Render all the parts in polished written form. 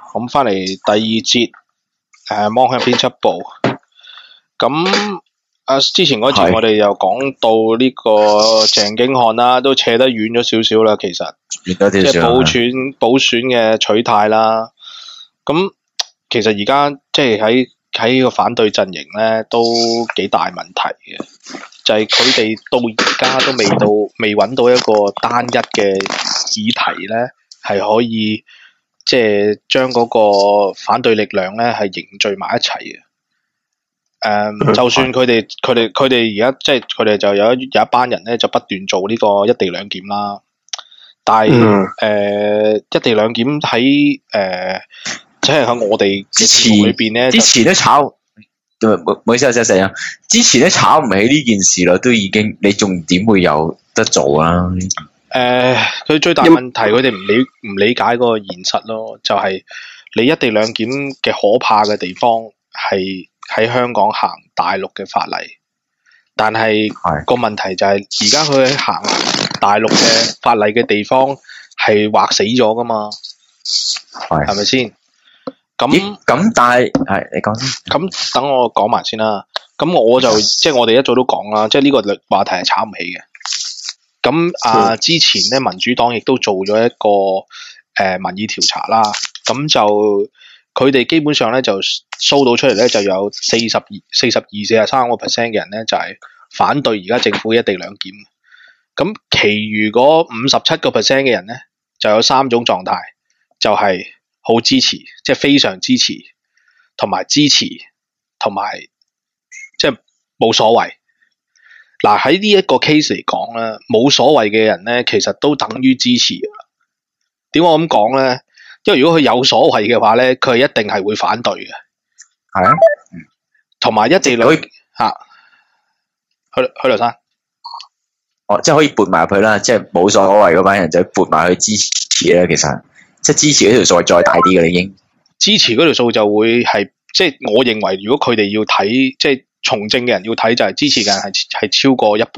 咁翻嚟第二節，芒向編輯部。咁之前嗰節我哋又講到呢個鄭經翰啦，都扯得遠咗少少啦。其實即係補選嘅取態啦。咁其實而家即係喺個反對陣營咧，都幾大問題嘅。就係佢哋到而家都未揾到一個單一嘅議題咧，係可以即係將嗰個反對力量咧係凝聚埋一齊嘅。就算佢哋而家即係佢哋就有一班人咧，就不斷做呢個一地兩檢啦。但係一地兩檢喺即係喺我哋嘅節目裏邊咧， 之前都炒，唔好意思啊，石啊，之前都炒唔起呢件事啦，都已經你仲點會有得做啊？ 佢最大問題，佢哋唔理解嗰個現實咯，就係你一地兩檢嘅可怕嘅地方係喺香港行大陸嘅法例，但係個問題就係而家佢喺行大陸嘅法例嘅地方係劃死咗噶嘛，係咪先？咁但係你講先。 咁等我講埋先啦。咁我就即係我哋一早都講啦，即係呢個話題係炒唔起嘅。咁之前咧民主黨亦都做咗一個民意調查啦。咁就佢哋基本上咧就搜到出嚟咧就有42、43% 嘅人咧就係反對而家政府一地兩檢。咁其餘嗰57% 嘅人咧就有3種狀態，就係好支持，即係非常支持，同埋支持，同埋即係冇所謂。嗱，喺呢一個 case 嚟講咧，冇所謂嘅人咧，其實都等於支持。點解我咁講咧？因為如果佢有所謂嘅話咧，佢係一定係會反對嘅。 係啊， 同埋一地兩嚇，許留山。 即係可以撥埋入去啦，即係冇所謂嗰班人就撥埋去支持咧。其實即係支持嗰條數係再大啲嘅，已經支持嗰條數就會係即係我認為，如果佢哋要睇即係從政嘅人要睇，就係支持嘅人係超過一半。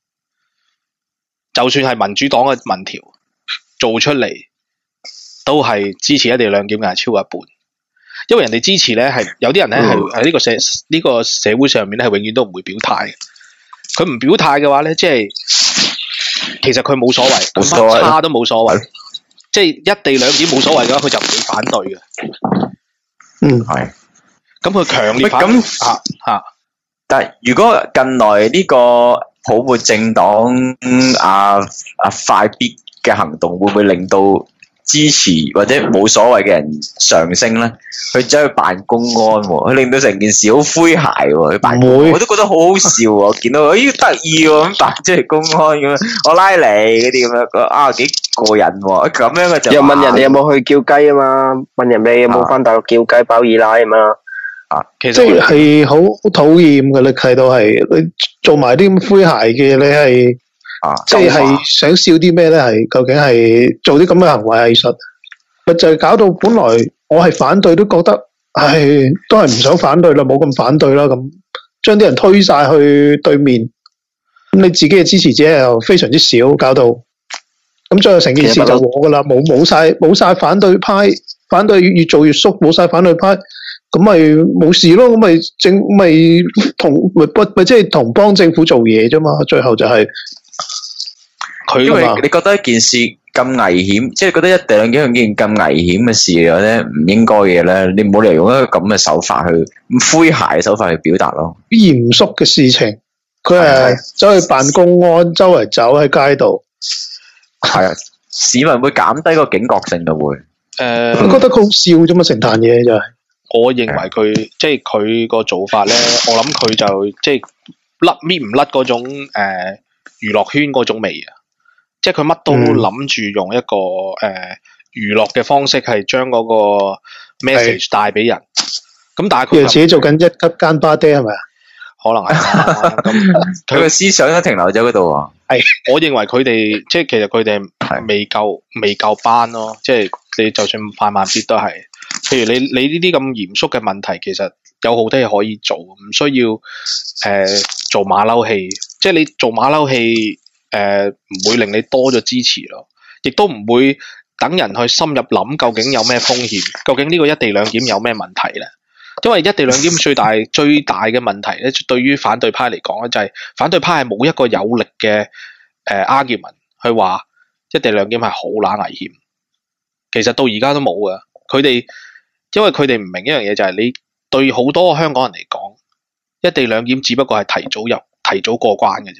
就算係民主黨嘅民調做出嚟，都係支持一地兩檢嘅係超過一半。因為人哋支持咧係有啲人咧係喺呢個社會上面咧係永遠都唔會表態嘅。佢唔表態嘅話咧，即係其實佢冇所謂，乜差都冇所謂。即係一地兩檢冇所謂嘅話，佢就唔會反對嘅。 係。 咁佢強烈反但係如果近來呢個泡沫政黨快必嘅行動，會唔會令到支持或者冇所謂嘅人上升咧？佢走去扮公安喎，佢令到成件事好詼諧喎。佢扮公安我都覺得好好笑喎。見到佢得意喎，咁扮出嚟公安咁樣，我拉你嗰啲咁樣，幾過癮喎。咁樣嘅就又問人哋有冇去叫雞啊嘛？問人哋有冇翻大陸叫雞包二奶啊嘛？ 其實即係好討厭嘅，你睇到係你做埋啲咁詼諧嘅，你係即係想笑啲咩咧？係究竟係做啲咁嘅行為藝術，咪就係搞到本來我係反對都覺得，都係唔想反對啦，冇咁反對啦，咁將啲人推晒去對面，咁你自己嘅支持者又非常之少，搞到咁最後成件事就和噶啦，冇晒反對派，反對越做越縮，冇晒反對派。咁咪冇事咯，咁咪即係同幫政府做嘢啫嘛，最後就係因為你覺得一件事咁危險，即係覺得一地兩檢係件咁危險嘅事或者唔應該嘅咧，你唔好嚟用一個咁嘅手法去咁詼諧嘅手法去表達咯。 嚴肅嘅事情，佢係走去辦公安，周圍走喺街度， 係啊，市民會減低個警覺性就會。 我覺得佢好笑啫嘛，成壇嘢就係。 我認為佢即係佢個做法咧，我諗佢就即係搣唔甩嗰種娛樂圈嗰種味啊！即係佢乜都諗住用一個娛樂嘅方式係將嗰個 message 帶俾人。咁但係佢自己做緊一級間巴爹係咪啊？ 可能係咁佢嘅思想都停留咗嗰度啊！ 我認為佢哋即係其實佢哋未夠班咯，即係你就算快慢必都係。譬如你呢啲咁嚴肅嘅問題，其實有好多嘢可以做，唔需要做馬騮戲。即係你做馬騮戲，唔會令你多咗支持咯，亦都唔會等人去深入諗究竟有咩風險，究竟呢個一地兩檢有咩問題咧？因為一地兩檢最大嘅問題咧，對於反對派嚟講咧，就係反對派係冇一個有力嘅argument 去話一地兩檢係好撚危險。其實到而家都冇㗎，因為佢哋唔明一樣嘢，就係你對好多香港人嚟講，一地兩檢只不過係提早過關嘅啫。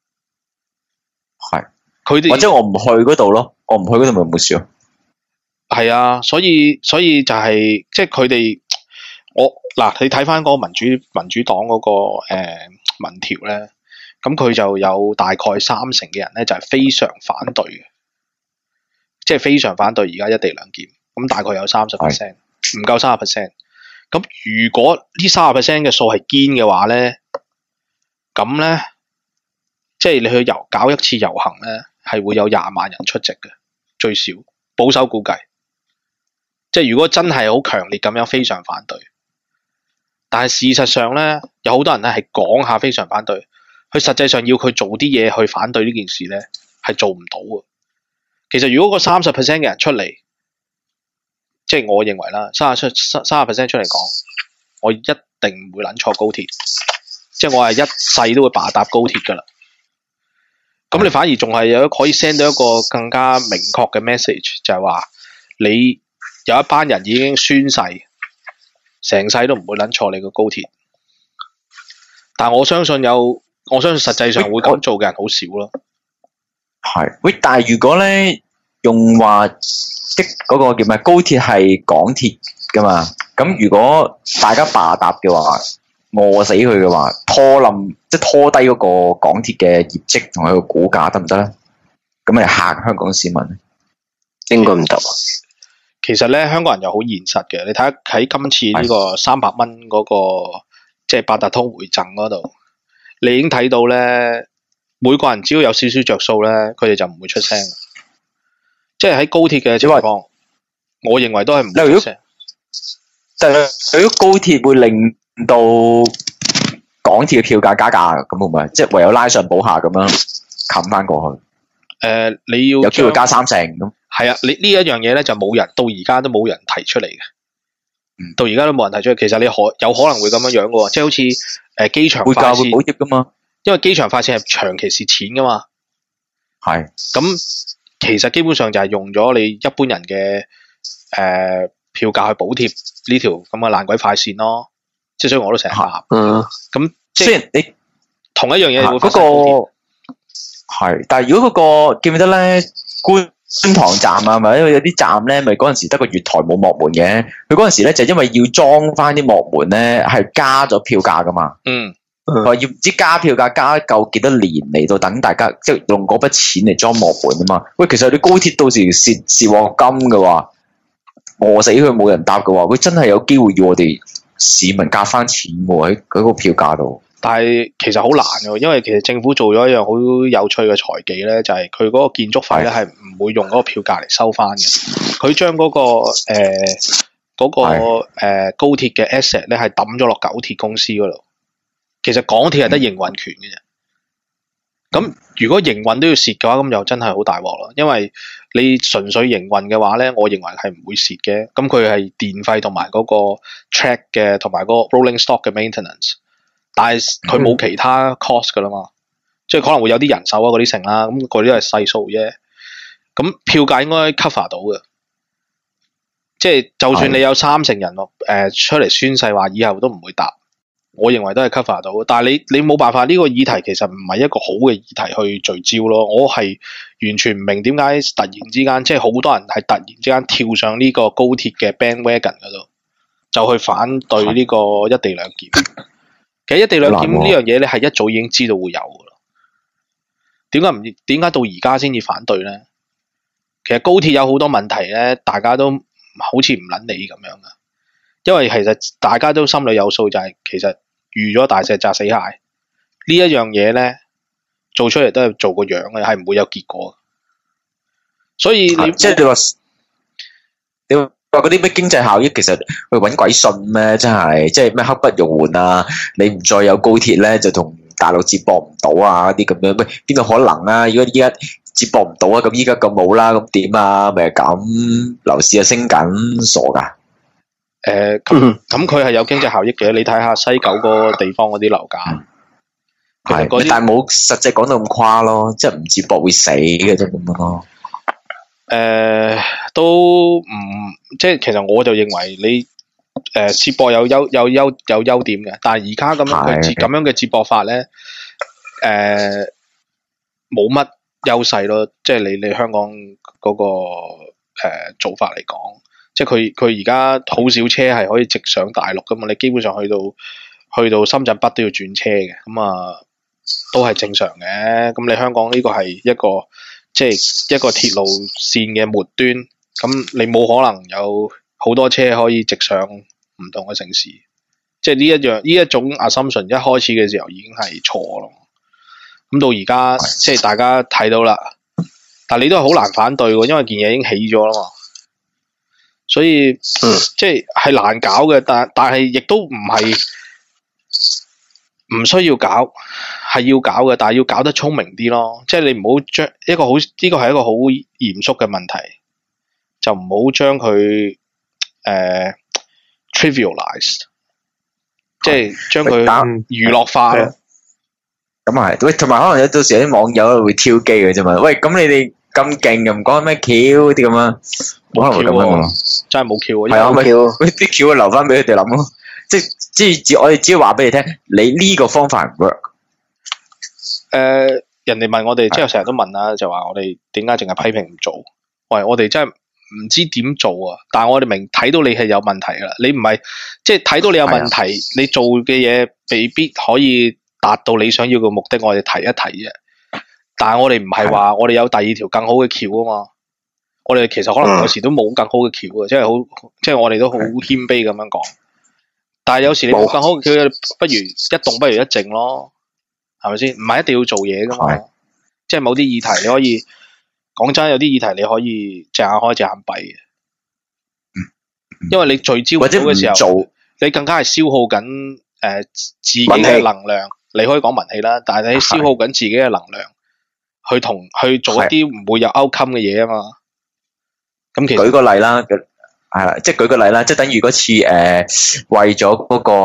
係佢哋或者我唔去嗰度咯，我唔去嗰度咪冇事咯。係啊，所以就係即係佢哋，你睇翻嗰個民主黨嗰個民調咧，咁佢就有大概30%嘅人咧就係非常反對嘅，即係非常反對而家一地兩檢，咁大概有30%，唔夠30%。咁如果呢30%嘅數係堅嘅話咧，咁咧即係你去搞一次遊行咧，係會有20萬人出席嘅，最少保守估計。即係如果真係好強烈咁樣非常反對，但係事實上咧，有好多人咧係講下非常反對，佢實際上要佢做啲嘢去反對呢件事咧，係做唔到嘅。其實如果個30% 嘅人出嚟，即係我認為啦，30% 出嚟講，我一定唔會撚錯高鐵，即係我係一世都會罷搭高鐵噶啦。咁你反而仲係可以 send 到一個更加明確嘅 message， 就係話你有一班人已經宣誓，成世都唔會撚錯你個高鐵。但我相信實際上會咁做嘅人好少咯。 係，喂，但係如果咧用話嗰個叫咩高鐵係港鐵噶嘛，咁如果大家罷搭嘅話，餓死佢嘅話，即係拖低嗰個港鐵嘅業績同佢個股價得唔得咧？咁咪嚇香港市民咧？ 應該唔得。 其實咧，香港人又好現實嘅。你睇下喺今次呢個300蚊嗰個即係八達通回贈嗰度，你已經睇到咧，每個人只要有少少着數咧，佢哋就唔會出聲。即係喺高鐵嘅情況，我認為都係唔會出聲。 但係如果高鐵會令到港鐵嘅票價加價，咁會唔會即係唯有拉上補下咁樣冚翻過去？ 你要有機會加3成咁。 係啊，你呢一樣嘢咧就冇人到而家都冇人提出嚟嘅。到而家都冇人提出嚟。其實你有可能會咁樣嘅喎，即係好似機場快線會補貼噶嘛？ 因為機場快線係長期蝕錢噶嘛。 係。 咁其實基本上就係用咗你一般人嘅票價去補貼呢條咁嘅爛鬼快線咯。即係所以我都成日話。咁即係你同一樣嘢會發生嗰個係，但係如果嗰個記唔記得咧？觀塘站啊，咪因為有啲站咧，咪嗰陣時得個月台冇幕門嘅。佢嗰陣時咧就因為要裝翻啲幕門咧，係加咗票價噶嘛。話要唔知加票價加夠幾多年嚟到等大家即係用嗰筆錢嚟裝幕門啊嘛。喂，其實你高鐵到時蝕鑊金嘅話，餓死佢冇人搭嘅話，喂真係有機會要我哋市民加翻錢喎喺嗰個票價度。 但係其實好難嘅，因為其實政府做咗一樣好有趣嘅財技咧，就係佢嗰個建築費咧係唔會用嗰個票價嚟收翻嘅。佢將嗰個高鐵嘅 asset 咧係抌咗落九鐵公司嗰度。其實港鐵係得營運權嘅啫。咁如果營運都要蝕嘅話，咁又真係好大鑊咯。因為你純粹營運嘅話咧，我認為係唔會蝕嘅。咁佢係電費同埋嗰個 track 嘅同埋嗰個 rolling stock 嘅 maintenance。但係佢冇其他 cost 噶啦嘛，即係可能會有啲人手啊嗰啲成啦，咁嗰啲都係細數啫。咁票價應該 cover 到嘅，即係就算你有3成人出嚟宣誓話以後都唔會搭，我認為都係 cover 到。但係你冇辦法，呢個議題其實唔係一個好嘅議題去聚焦咯。我係完全唔明點解突然之間，即係好多人係突然之間跳上呢個高鐵嘅 bandwagon 嗰度，就去反對呢個一地兩檢。其實一地兩檢呢樣嘢咧係一早已經知道會有噶啦，點解到而家先至反對咧？其實高鐵有好多問題咧，大家都好似唔撚理咁樣噶，因為其實大家都心裏有數，就係其實預咗大石砸死蟹呢一樣嘢咧，做出嚟都係做個樣嘅，係唔會有結果。所以你即係你話嗰啲咩經濟效益，其實去揾鬼信咩？真係即係咩刻不容緩啊！你唔再有高鐵咧，就同大陸接駁唔到啊！啲咁樣，喂邊度可能啊？如果依家接駁唔到啊，咁依家咁冇啦，咁點啊？咪係咁，樓市又升緊，傻噶。 咁佢係有經濟效益嘅，你睇下西九嗰個地方嗰啲樓價， 係，但係冇實際講到咁誇咯，即係唔接駁會死嘅啫咁樣咯。 都唔即係，其實我就認為你接駁有優點嘅，但係而家咁樣嘅接駁法咧，冇乜優勢咯。即係你香港嗰個做法嚟講，即係佢而家好少車係可以直上大陸噶嘛，你基本上去到深圳北都要轉車嘅，咁啊都係正常嘅。咁你香港呢個係一個即係一個鐵路線嘅末端，咁你冇可能有好多車可以直上唔同嘅城市，即係呢一種 assumption 一開始嘅時候已經係錯咯。咁到而家即係大家睇到啦，但係你都係好難反對喎，因為件嘢已經起咗啦嘛，所以即係難搞嘅，但係亦都唔係唔需要搞，係要搞嘅，但係要搞得聰明啲咯。即係你唔好將呢個係一個好嚴肅嘅問題，就唔好將佢trivialize， 即係將佢娛樂化咯。 咁啊係，喂，同埋可能有到時有啲網友會挑機嘅啫嘛。喂，咁你哋咁勁又唔講咩橋啲咁啊？冇可能會咁樣喎， 真係冇橋啊！ 係啊，喂，啲橋留翻俾佢哋諗咯。即係我哋只要話俾你聽，你呢個方法唔 work。 人哋問我哋，即係成日都問啦，就話我哋點解淨係批評唔做？喂，我哋真係唔知點做啊！但係我哋明睇到你係有問題噶啦，你唔係即係睇到你有問題，你做嘅嘢未必可以達到你想要嘅目的，我哋提一提啫。但係我哋唔係話我哋有第二條更好嘅橋啊嘛。我哋其實可能有時都冇更好嘅橋啊，即係我哋都好謙卑咁樣講。但係有時你冇更好嘅橋，不如一動不如一靜咯，係咪先？唔係一定要做嘢噶嘛。即係某啲議題你可以講真，有啲議題你可以隻眼開隻眼閉嘅。因為你聚焦唔到嘅時候，你更加係消耗緊自己嘅能量。你可以講文氣啦，但係你消耗緊自己嘅能量去做一啲唔會有 outcome 嘅嘢啊嘛。咁其實舉個例啦，係啦，即係舉個例啦，即係等於嗰次為咗嗰個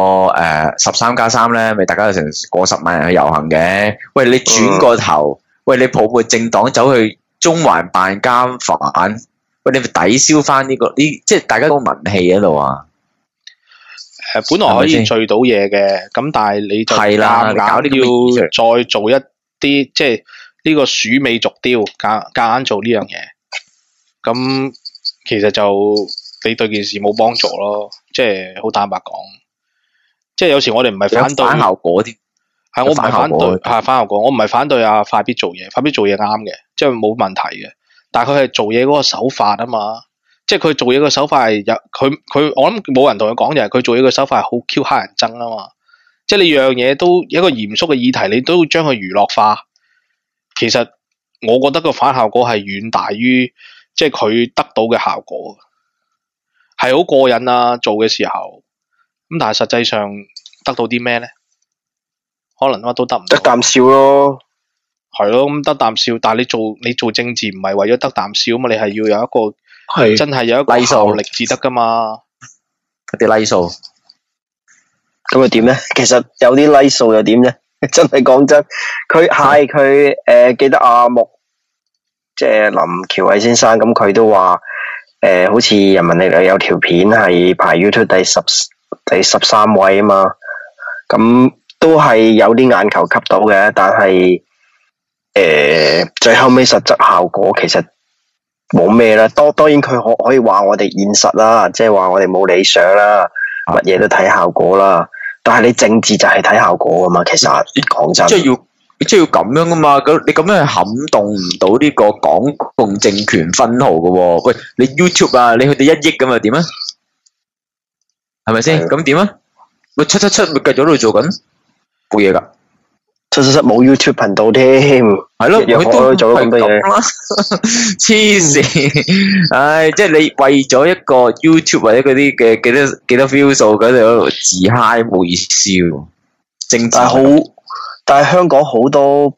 13+3咧，咪大家有成過10萬人去遊行嘅。喂，你轉個頭，喂，你泡沫政黨走去中環辦監犯，喂，你咪抵消翻呢即係大家個文氣喺度啊。 本來可以聚到嘢嘅，咁但係你就硬要再做一啲，即係呢個鼠尾續貂，夾硬做呢樣嘢，咁其實就你對件事冇幫助咯，即係好坦白講，即係有時我哋唔係反對反效果啲， 係我唔係反對反效果，我唔係反對阿快必做嘢，快必做嘢啱嘅，即係冇問題嘅，但係佢係做嘢嗰個手法啊嘛。即係佢做嘢嘅手法係有佢，我諗冇人同佢講就係佢做嘢嘅手法係好 Q 黑人憎啊嘛！即係你樣嘢都一個嚴肅嘅議題，你都要將佢娛樂化。其實我覺得個反效果係遠大於即係佢得到嘅效果，係好過癮啊！做嘅時候咁，但係實際上得到啲咩咧？可能乜都得唔到。 得啖笑咯， 係咯，咁得啖笑。但係你做政治唔係為咗得啖笑啊嘛，你係要有一個。真係有一個效力至得噶嘛？ 啲 like 數咁又點咧？其實有啲 like 數又點咧？真係講真，佢記得阿木，即係林喬偉先生，咁佢都話好似人民力量有條片係排 YouTube 第13位啊嘛，咁都係有啲眼球吸到嘅，但係最後尾實質效果其實。冇咩啦，當然佢可以話我哋現實啦，即係話我哋冇理想啦，乜嘢都睇效果啦。但係你政治就係睇效果噶嘛，其實講真， 即係要咁樣噶嘛。咁你咁樣係撼動唔到呢個港共政權分號噶喎。喂，你 YouTube 啊，你去到1億咁啊點啊？係咪先？咁點啊？喂，777咪繼續喺度做緊，冇嘢噶。 777冇 YouTube 頻道添， 係咯， 佢都做咗咁多嘢， 黐線！唉，即係你為咗一個 YouTube 或者嗰啲嘅幾多 view 數嗰度自嗨冇意思喎。但係香港好多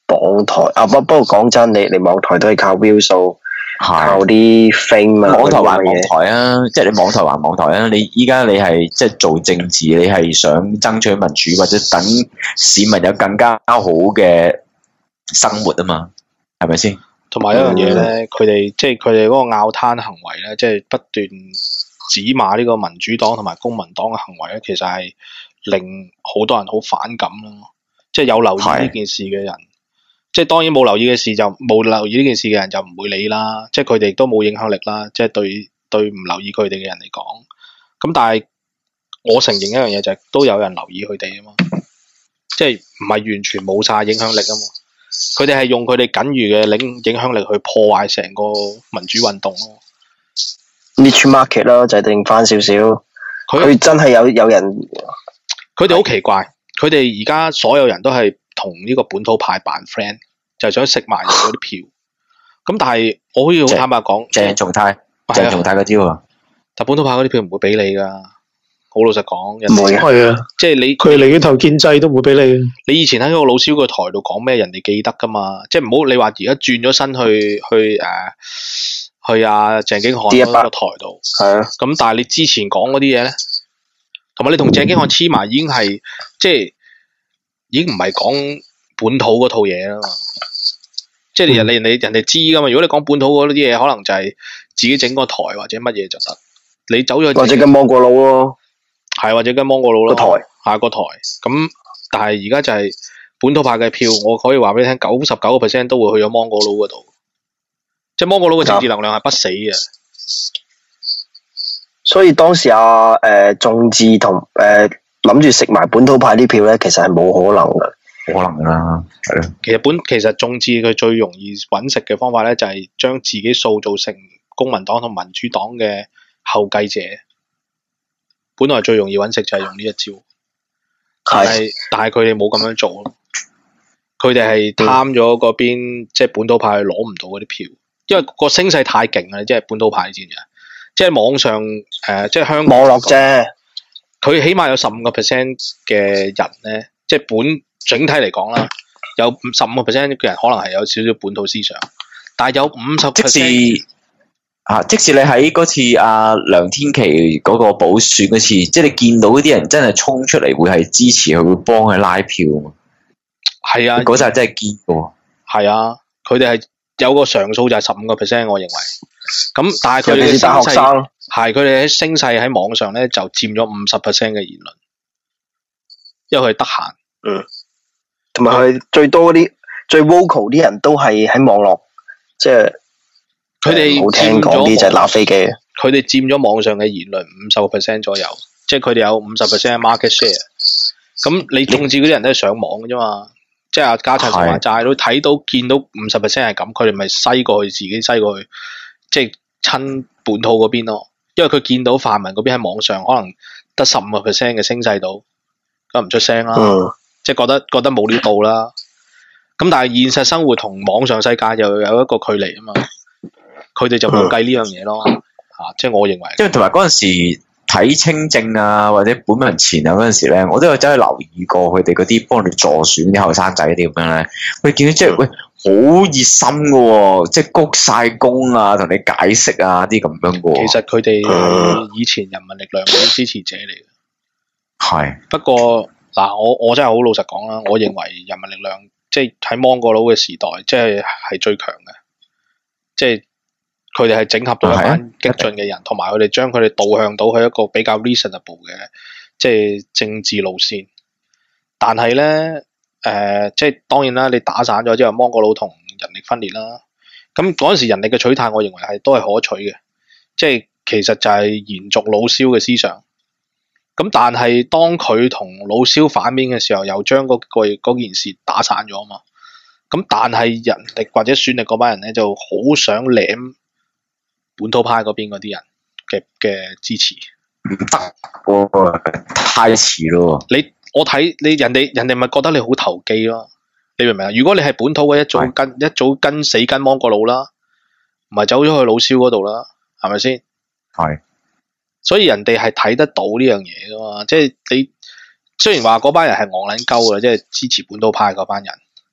網台啊，不過講真，你網台都係靠 view 數，靠係啲 fame 啊， 網台還網嗰啲咁嘅嘢。 台啊，即係你網台還網台啊！你依家你係即係做政治，你係想爭取民主，或者等市民有更加好嘅生活啊嘛，係咪先？ 同埋一樣嘢咧，佢哋即係佢哋嗰個拗攤行為咧，即係不斷指罵呢個民主黨同埋公民黨嘅行為咧，其實係令好多人好反感咯。即係有留意呢件事嘅人，即係當然冇留意嘅事就冇留意呢件事嘅人就唔會理啦。即係佢哋都冇影響力啦。即係對唔留意佢哋嘅人嚟講，咁但係我承認一樣嘢就係都有人留意佢哋啊嘛。即係唔係完全冇晒影響力啊嘛。佢哋係用佢哋僅餘嘅影響力去破壞成個民主運動咯。 niche market 咯，就係定翻少少。佢真係有人， 佢哋好奇怪，佢哋而家所有人都係同呢個本土派扮 friend， 就係想食埋嗰啲票。咁但係我可以好坦白講， 鄭松泰嗰招啊！ 但本土派嗰啲票唔會俾你噶，好老實講，人唔會係啊， 即係你佢寧願投建制都唔會俾你。 你以前喺個老蕭個台度講咩，人哋記得噶嘛？即係唔好你話而家轉咗身去阿鄭經翰嗰個台度， 係啊。 咁但係你之前講嗰啲嘢咧，同埋你同鄭經翰黐埋已經係即係已經唔係講本土嗰套嘢啦嘛。即係人哋知噶嘛？如果你講本土嗰啲嘢，可能就係自己整個台或者乜嘢就得。你走咗或者跟芒果佬咯， 係或者跟芒果佬咯， 個台下個台咁，但係而家就係本土派嘅票，我可以話俾你聽，99% 都會去咗芒果佬嗰度。即係芒果佬嘅政治能量係不死嘅。 所以當時眾志同諗住食埋本土派啲票咧，其實係冇可能嘅。 可能啦，係咯。 其實眾志佢最容易揾食嘅方法咧，就係將自己塑造成公民黨同民主黨嘅後繼者。本來最容易揾食就係用呢一招，但係佢哋冇咁樣做咯。佢哋係貪咗嗰邊，即係本土派攞唔到嗰啲票，因為個聲勢太勁啦。即係本土派知唔知啊？即係網上即係香港網絡啫。 佢起碼有15% 嘅人咧，即係整體嚟講啦，有15% 嘅人可能係有少少本土思想，但係有50%。 即使你喺嗰次梁天琦嗰個補選嗰次，即係你見到啲人真係衝出嚟，會係支持佢，會幫佢拉票。 係啊， 嗰陣真係堅嘅。 係啊，佢哋係有個常數就係15%，我認為。咁但係佢哋嘅大學生係佢哋喺聲勢喺網上咧就佔咗50% 嘅言論，因為佢哋得閒。 同埋佢最多嗰啲最 vocal 啲人都係喺網絡，即係。 佢哋好聽講啲就係鬧飛機。 佢哋佔咗網上嘅言論50% 左右，即係佢哋有50% market share。咁你眾志嗰啲人都係上網嘅啫嘛，即係阿家齊同埋債都睇到見到50% 係咁，佢哋咪篩過去自己篩過去，即係親本土嗰邊咯。因為佢見到泛民嗰邊喺網上可能得15% 嘅聲勢度，咁唔出聲啦，即係覺得冇料到啦。咁但係現實生活同網上世界又有一個距離啊嘛。佢哋就冇計呢樣嘢咯，即係我認為。因為同埋嗰陣時睇清正啊，或者本民前啊嗰陣時咧，我都有走去留意過佢哋嗰啲幫你助選啲後生仔啲咁樣咧。佢見到即係好熱心嘅喎，即係鞠晒躬啊，同你解釋啊啲咁樣嘅喎。其實佢哋以前人民力量嗰啲支持者嚟嘅。係。不過嗱，我真係好老實講啦，我認為人民力量即係喺芒果佬嘅時代，即係最強嘅，即係。佢哋係整合到一班激進嘅人，同埋佢哋將佢哋導向到去一個比較 reasonable 嘅即係政治路線。但係咧，即係當然啦，你打散咗之後，芒果佬同人力分裂啦。咁嗰陣時人力嘅取態，我認為係都係可取嘅，即係其實就係延續老蕭嘅思想。咁但係當佢同老蕭反面嘅時候，又將嗰件事打散咗啊嘛。咁但係人力或者選力嗰班人咧，就好想舐本土派嗰邊嗰啲人嘅支持，唔得喎，太遲咯。我睇你人哋咪覺得你好投機咯，你明唔明啊？如果你係本土嘅一早跟死跟芒果佬啦，唔係走咗去老蕭嗰度啦，係咪先？係。所以人哋係睇得到呢樣嘢噶嘛，即係你雖然話嗰班人係戇撚鳩嘅，即係支持本土派嗰班人，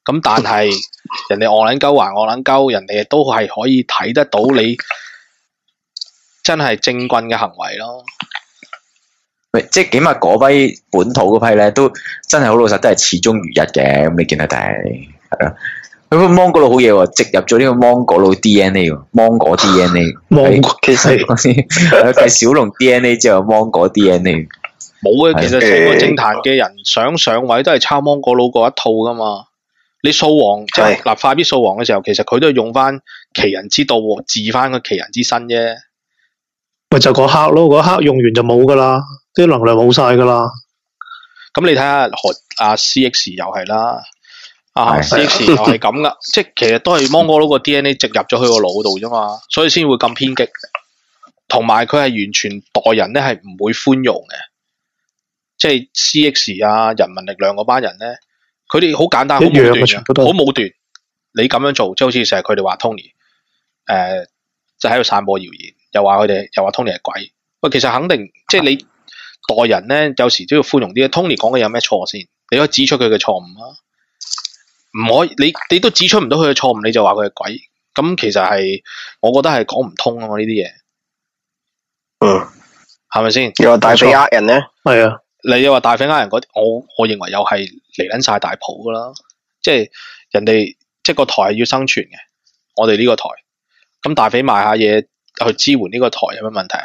咁但係人哋戇撚鳩還戇撚鳩，人哋都係可以睇得到你真係正棍嘅行為咯。 喂，即係起碼嗰批本土嗰批咧，都真係好老實，都係始終如一嘅。咁你見得睇係啊。咁個芒果佬好嘢喎，植入咗呢個芒果佬 DNA 喎，芒果 DNA。 芒果其實繼小龍 DNA 之後，芒果 DNA。 冇嘅，其實成個政壇嘅人想上位都係抄芒果佬嗰一套噶嘛。你掃黃即係嗱，快必掃黃嘅時候，其實佢都係用翻奇人之道治翻個奇人之身啫。 咪就嗰刻咯，嗰刻用完就冇噶啦，啲能量冇晒噶啦。 咁你睇下阿 CX 又係啦，CX 又係咁噶，即係其實都係芒果佬個 DNA 植入咗佢個腦度啫嘛，所以先會咁偏激。同埋佢係完全待人咧係唔會寬容嘅，即係 CX 啊、人民力量嗰班人咧，佢哋好簡單，好武斷嘅，好武斷。你咁樣做，即係好似成日佢哋話 Tony， 就喺度散播謠言。又話 Tony 係鬼，喂，其實肯定即係你待人咧，有時都要寬容啲。Tony 講嘅有咩錯先？你可以指出佢嘅錯誤啊，唔可以你都指出唔到佢嘅錯誤，你就話佢係鬼，咁其實係我覺得係講唔通啊嘛呢啲嘢。係咪先？ 又話大匪呃人咧？ 係啊， 你又話大匪呃人嗰啲，我認為又係嚟撚晒大譜噶啦，即係人哋即係個台係要生存嘅，我哋呢個台咁大匪賣下嘢。去支援呢個台有咩問題啊？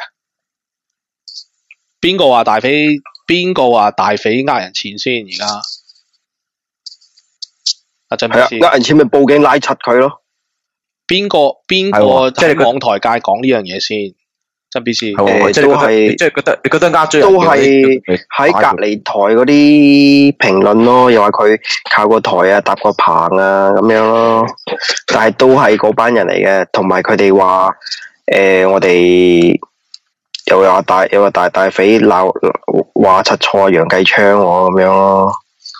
邊個話大匪？邊個話大匪呃人錢先？而家阿振係呃人錢咪報警拉柒佢咯？邊個喺網台界講呢樣嘢先？真 B C 都係即係覺得你覺得呃咗人， 都係喺隔離台嗰啲評論咯，又話佢靠個台啊、搭個棚啊咁樣咯，但係都係嗰班人嚟嘅，同埋佢哋話。我哋又話大匪鬧話柒錯楊繼昌咁樣咯。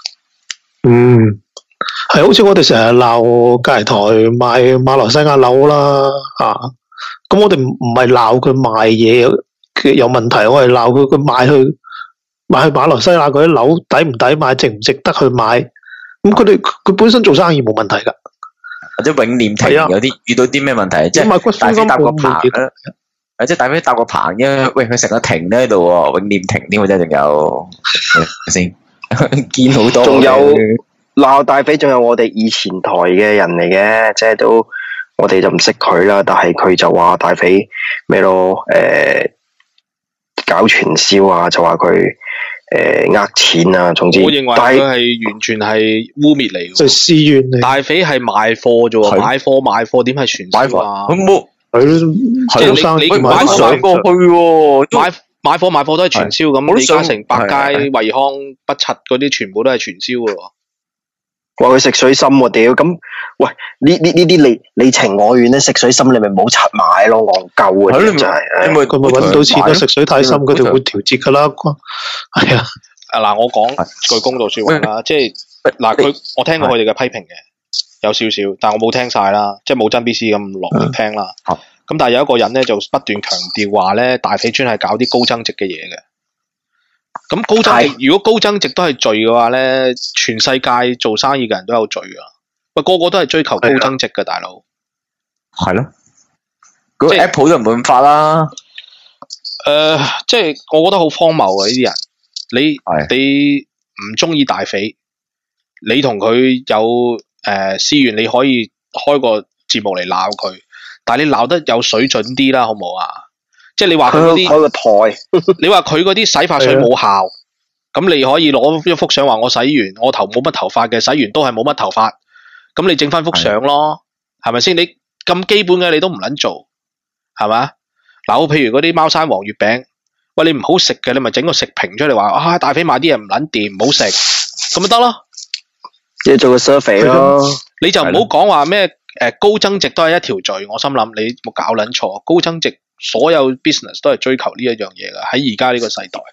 係好似我哋成日鬧隔離台賣馬來西亞樓啦，咁我哋唔係鬧佢賣嘢有問題，我係鬧佢賣去馬來西亞嗰啲樓抵唔抵買，值唔值得去買。咁佢本身做生意冇問題㗎。 或者永念亭有啲遇到啲咩問題，即係大飛搭個棚啊，即係大飛搭個棚啫。喂，佢成個亭咧喺度喎，永念亭添喎，真係仲有先見好多。 仲有鬧大飛，仲有我哋以前台嘅人嚟嘅，即係都我哋就唔識佢啦，但係佢就話大飛咩咯？搞傳銷啊，就話佢。呃錢啊，總之， 我認為佢係完全係污衊嚟嘅， 就私怨嚟。 大匪係賣貨啫喎，買貨點係傳銷啊？ 佢冇係即係你買貨上過去喎， 買貨都係傳銷咁。李嘉誠、百佳、惠康、不柒嗰啲全部都係傳銷嘅喎。 話佢食水深喎，屌咁，喂呢啲你情我願咧，食水深你咪冇柒買咯，戇鳩啊，真係， 佢咪揾到錢咯，食水太深佢就會調節噶啦，係啊。 嗱，我講句公道說話啦，即係嗱我聽過佢哋嘅批評嘅，有少少，但我冇聽晒啦，即係冇真 B C 咁落力聽啦。咁但係有一個人咧就不斷強調話咧，大匪專係搞啲高增值嘅嘢嘅。咁高增值，如果高增值都係罪嘅話咧，全世界做生意嘅人都有罪噶。喂，個個都係追求高增值嘅，大佬。 係咯。嗰個 Apple 都唔會咁發啦。 即係我覺得好荒謬啊！呢啲人，你唔中意大匪，你同佢有私怨，你可以開個節目嚟鬧佢，但係你鬧得有水準啲啦，好唔好啊？即係你話佢嗰啲開個台，你話佢嗰啲洗髮水冇效，咁你可以攞一幅相話我洗完，我頭冇乜頭髮嘅，洗完都係冇乜頭髮，咁你整翻幅相咯，係咪先？你咁基本嘅你都唔撚做，係咪？嗱，譬如嗰啲貓山王月餅，喂，你唔好食嘅，你咪整個食評出嚟話大匪買啲嘢唔撚掂，唔好食，咁咪得咯。 你做個 survey 咯， 你就唔好講話咩高增值都係一條罪，我心諗你冇搞撚錯，高增值。所有 business 都係追求呢一樣嘢噶，喺而家呢個世代。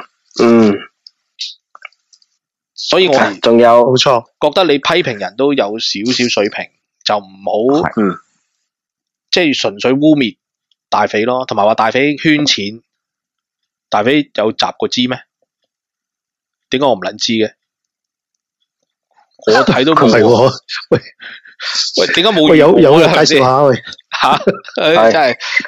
所以我仲有冇錯， 覺得你批評人都有少少水平，就唔好即係純粹污衊大匪咯，同埋話大匪圈錢，大匪有集過資咩？點解我唔撚知嘅？ 我睇都冇喎。 唔係喎， 喂，點解冇喂有人人介紹下喂， 吓？真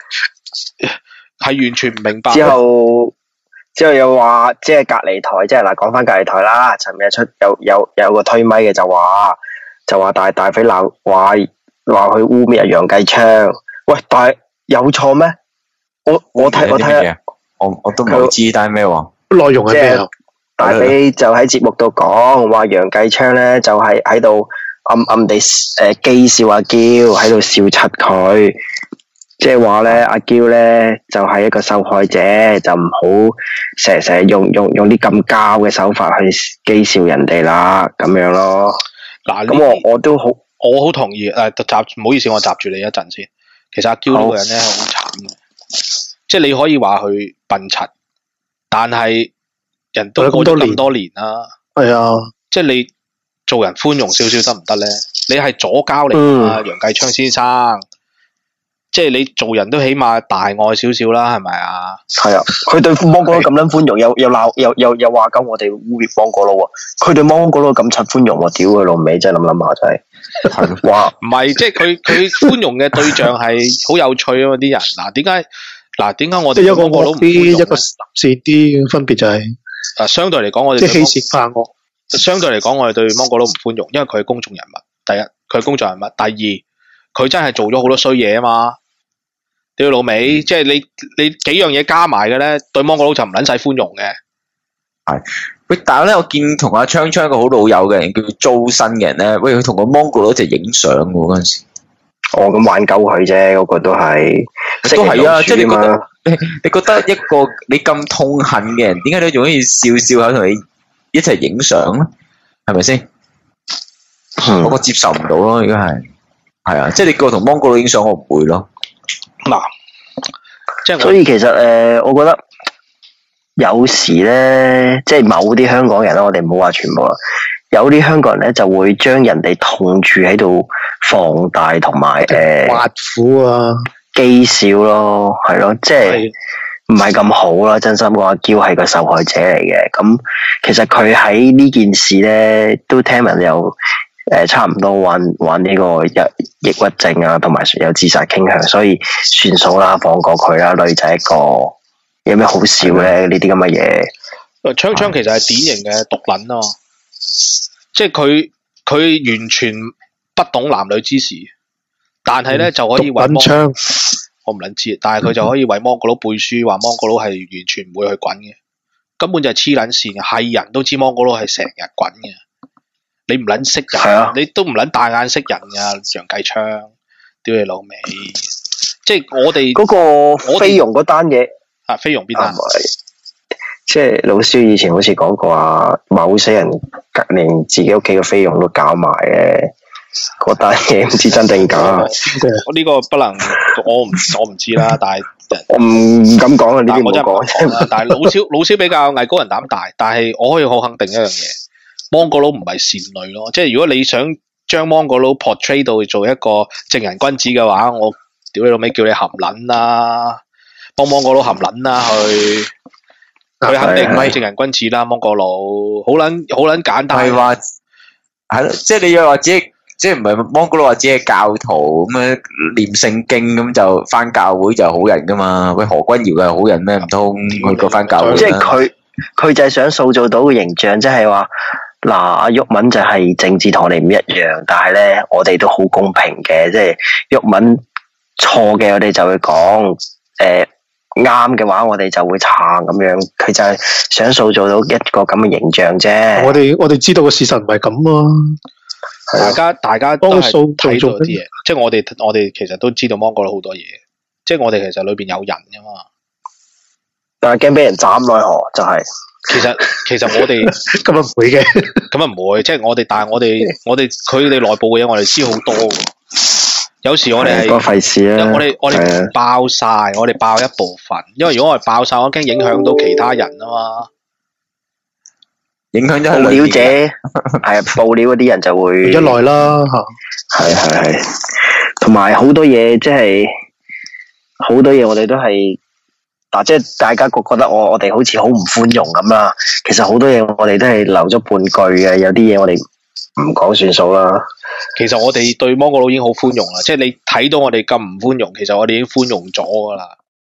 係完全唔明白。 之後又話，即係隔離台，即係嗱，講翻隔離台啦。尋日出有個推咪嘅就話大飛鬧話佢污蔑楊繼昌。喂，但係有錯咩？我睇我都唔知單咩喎。 內容係咩啊？ 大飛就喺節目度講話楊繼昌咧就係喺度暗地譏笑阿嬌，喺度笑柒佢。即係話咧，阿嬌咧就係一個受害者，就唔好成日用啲咁膠嘅手法去譏笑人哋啦，咁樣咯。 嗱， 咁我都好， 我好同意。唔好意思，我閘住你一陣先。其實阿嬌呢個人咧係好慘嘅，即係你可以話佢笨柒，但係人都過咗咁多年啦。係啊，即係你做人寬容少少得唔得咧？你係左膠嚟啊，楊繼昌先生。即係你做人都起碼大愛少少啦，係咪啊？係啊， 佢對芒果佬咁撚寬容，又鬧又話緊我哋污蔑芒果佬喎。佢對芒果佬咁柒寬容，我屌佢老味，真係諗下真係。哇！ 唔係，即係佢寬容嘅對象係好有趣啊嘛！啲人點解我哋芒果佬唔寬容？ 一個善啲分別就係相對嚟講，我哋即係欺善怕惡。 相對嚟講，我哋對芒果佬唔寬容，因為佢係公眾人物。第一，佢係公眾人物；第二，佢真係做咗好多衰嘢啊嘛！屌老味，即係你幾樣嘢加埋嘅咧，對芒果佬就唔撚使寬容嘅。 係喂，但係咧，我見同阿昌昌一個好老友嘅人叫租新嘅人咧，喂，佢同個芒果佬一齊影相喎嗰陣時。 咁玩鳩佢啫，嗰個都係。 都係啊，即係你覺得一個你咁痛恨嘅人，點解你仲可以笑下同你一齊影相咧？係咪先？我接受唔到咯，而家係啊，即係你叫我同芒果佬影相，我唔會咯。 嗱，即係所以其實我覺得有時咧，即係某啲香港人啦，我哋唔好話全部啦，有啲香港人咧就會將人哋痛處喺度放大，同埋挖苦啊、譏笑咯，係咯，即係唔係咁好啦。真心講，阿嬌係個受害者嚟嘅，咁其實佢喺呢件事咧都聽聞有。差唔多患呢個抑鬱症啊，同埋有自殺傾向，所以算數啦，放過佢啦。女仔一個有咩好笑咧？呢啲咁嘅嘢。 昌昌其實係典型嘅毒撚啊，即係佢完全不懂男女之事，但係咧就可以為我唔撚知，但係佢就可以為芒果佬背書，話芒果佬係完全唔會去滾嘅，根本就係黐撚線嘅，係人都知芒果佬係成日滾嘅。你唔撚識人，你都唔撚大眼識人噶，楊繼昌，屌你老味！即係我哋嗰個菲傭嗰單嘢， 菲傭邊單？ 即係老蕭以前好似講過話，某些人連自己屋企嘅菲傭都搞埋嘅，嗰單嘢唔知真定假。 呢個不能，我唔知啦，但係我唔敢講啊，呢啲我真係唔講。但係老蕭比較藝高人膽大，但係我可以好肯定一樣嘢。芒果佬唔係善類咯，即係如果你想將芒果佬 portray 到做一個正人君子嘅話，我屌你老味叫你含撚啦，幫芒果佬含撚啦去，佢肯定唔係正人君子啦，芒果佬好撚簡單。 係話係咯，即係你又話自己，即係唔係芒果佬話自己係教徒咁樣念聖經咁就翻教會就係好人噶嘛？喂，何君堯係好人咩？唔通佢個翻教會？ 即係佢就係想塑造到個形象，即係話。嗱，阿毓民就係政治同我哋唔一樣，但係咧，我哋都好公平嘅，即係毓民錯嘅，我哋就會講，啱嘅話，我哋就會撐咁樣。佢就係想塑造到一個咁嘅形象啫。我哋知道嘅事實唔係咁啊。大家都係睇到啲嘢，即係我哋其實都知道芒果佬好多嘢，即係我哋其實裏邊有人噶嘛。 但係驚俾人斬奈何就係。 其實我哋咁啊唔會嘅， 咁啊唔會，即係但係我哋佢哋內部嘅嘢，我哋知好多嘅。有時我哋係費事啦， 我哋唔爆晒，我哋爆一部分，因為如果我哋爆晒，我驚影響到其他人啊嘛。 影響咗報料者，係報料嗰啲人就會一來啦吓，係，同埋好多嘢，即係好多嘢，我哋都係。即係大家覺得我哋好似好唔寬容咁啦，其實好多嘢我哋都係留咗半句嘅，有啲嘢我哋唔講算數啦。 其實我哋對芒果佬已經好寬容啦，即係你睇到我哋咁唔寬容，其實我哋已經寬容咗噶啦。